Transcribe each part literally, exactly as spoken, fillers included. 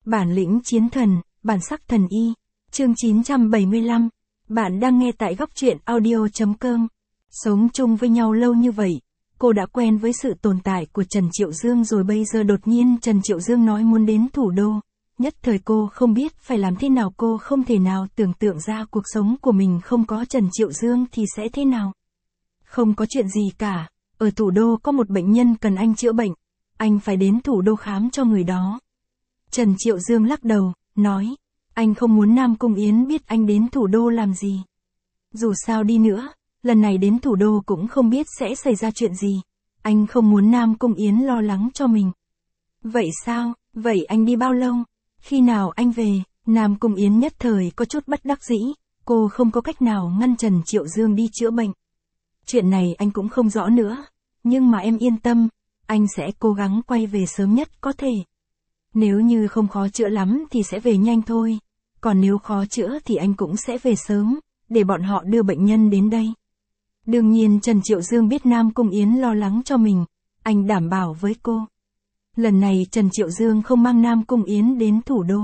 Bản lĩnh chiến thần, bản sắc thần y. Chương chín trăm bảy mươi lăm. Bạn đang nghe tại góc truyện audio chấm com. Sống chung với nhau lâu như vậy, cô đã quen với sự tồn tại của Trần Triệu Dương rồi, bây giờ đột nhiên Trần Triệu Dương nói muốn đến thủ đô. Nhất thời cô không biết phải làm thế nào, cô không thể nào tưởng tượng ra cuộc sống của mình không có Trần Triệu Dương thì sẽ thế nào. Không có chuyện gì cả, ở thủ đô có một bệnh nhân cần anh chữa bệnh, anh phải đến thủ đô khám cho người đó. Trần Triệu Dương lắc đầu, nói, anh không muốn Nam Cung Yến biết anh đến thủ đô làm gì. Dù sao đi nữa, lần này đến thủ đô cũng không biết sẽ xảy ra chuyện gì. Anh không muốn Nam Cung Yến lo lắng cho mình. Vậy sao, vậy anh đi bao lâu? Khi nào anh về? Nam Cung Yến nhất thời có chút bất đắc dĩ, cô không có cách nào ngăn Trần Triệu Dương đi chữa bệnh. Chuyện này anh cũng không rõ nữa, nhưng mà em yên tâm, anh sẽ cố gắng quay về sớm nhất có thể. Nếu như không khó chữa lắm thì sẽ về nhanh thôi, còn nếu khó chữa thì anh cũng sẽ về sớm, để bọn họ đưa bệnh nhân đến đây. Đương nhiên Trần Triệu Dương biết Nam Cung Yến lo lắng cho mình, anh đảm bảo với cô. Lần này Trần Triệu Dương không mang Nam Cung Yến đến thủ đô.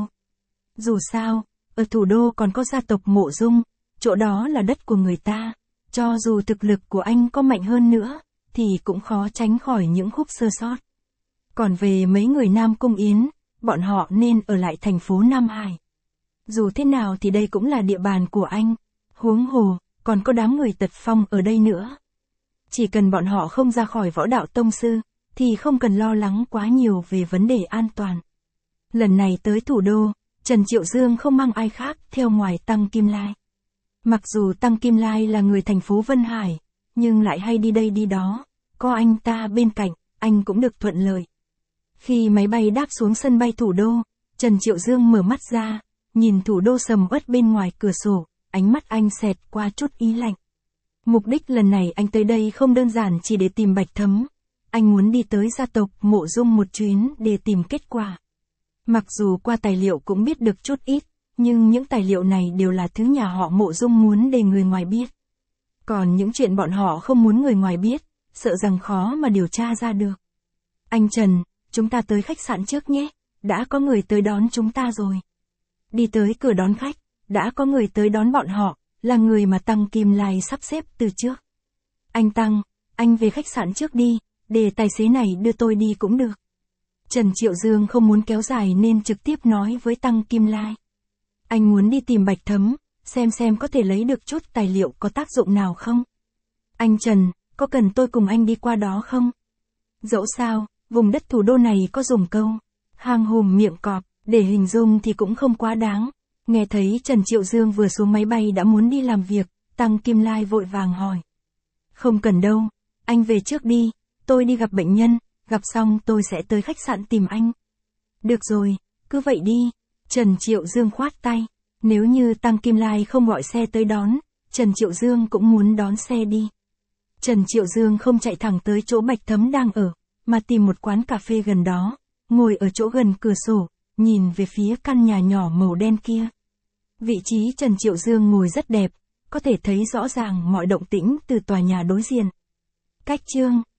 Dù sao, ở thủ đô còn có gia tộc Mộ Dung, chỗ đó là đất của người ta, cho dù thực lực của anh có mạnh hơn nữa, thì cũng khó tránh khỏi những khúc sơ sót. Còn về mấy người Nam Cung Yến, bọn họ nên ở lại thành phố Nam Hải. Dù thế nào thì đây cũng là địa bàn của anh, huống hồ, còn có đám người Tật Phong ở đây nữa. Chỉ cần bọn họ không ra khỏi Võ Đạo Tông Sư, thì không cần lo lắng quá nhiều về vấn đề an toàn. Lần này tới thủ đô, Trần Triệu Dương không mang ai khác theo ngoài Tăng Kim Lai. Mặc dù Tăng Kim Lai là người thành phố Vân Hải, nhưng lại hay đi đây đi đó, có anh ta bên cạnh, anh cũng được thuận lợi. Khi máy bay đáp xuống sân bay thủ đô, Trần Triệu Dương mở mắt ra, nhìn thủ đô sầm uất bên ngoài cửa sổ, ánh mắt anh xẹt qua chút ý lạnh. Mục đích lần này anh tới đây không đơn giản chỉ để tìm Bạch Thấm, anh muốn đi tới gia tộc Mộ Dung một chuyến để tìm kết quả. Mặc dù qua tài liệu cũng biết được chút ít, nhưng những tài liệu này đều là thứ nhà họ Mộ Dung muốn để người ngoài biết. Còn những chuyện bọn họ không muốn người ngoài biết, sợ rằng khó mà điều tra ra được. Anh Trần, chúng ta tới khách sạn trước nhé, đã có người tới đón chúng ta rồi. Đi tới cửa đón khách, đã có người tới đón bọn họ, là người mà Tăng Kim Lai sắp xếp từ trước. Anh Tăng, anh về khách sạn trước đi, để tài xế này đưa tôi đi cũng được. Trần Triệu Dương không muốn kéo dài nên trực tiếp nói với Tăng Kim Lai. Anh muốn đi tìm Bạch Thấm, xem xem có thể lấy được chút tài liệu có tác dụng nào không. Anh Trần, có cần tôi cùng anh đi qua đó không? Dẫu sao, vùng đất thủ đô này có dùng câu hang hùm miệng cọp, để hình dung thì cũng không quá đáng. Nghe thấy Trần Triệu Dương vừa xuống máy bay đã muốn đi làm việc, Tăng Kim Lai vội vàng hỏi. Không cần đâu, anh về trước đi, tôi đi gặp bệnh nhân, gặp xong tôi sẽ tới khách sạn tìm anh. Được rồi, cứ vậy đi. Trần Triệu Dương khoát tay, nếu như Tăng Kim Lai không gọi xe tới đón, Trần Triệu Dương cũng muốn đón xe đi. Trần Triệu Dương không chạy thẳng tới chỗ Bạch Thấm đang ở, mà tìm một quán cà phê gần đó, ngồi ở chỗ gần cửa sổ, nhìn về phía căn nhà nhỏ màu đen kia. Vị trí Trần Triệu Dương ngồi rất đẹp, có thể thấy rõ ràng mọi động tĩnh từ tòa nhà đối diện. Cách chương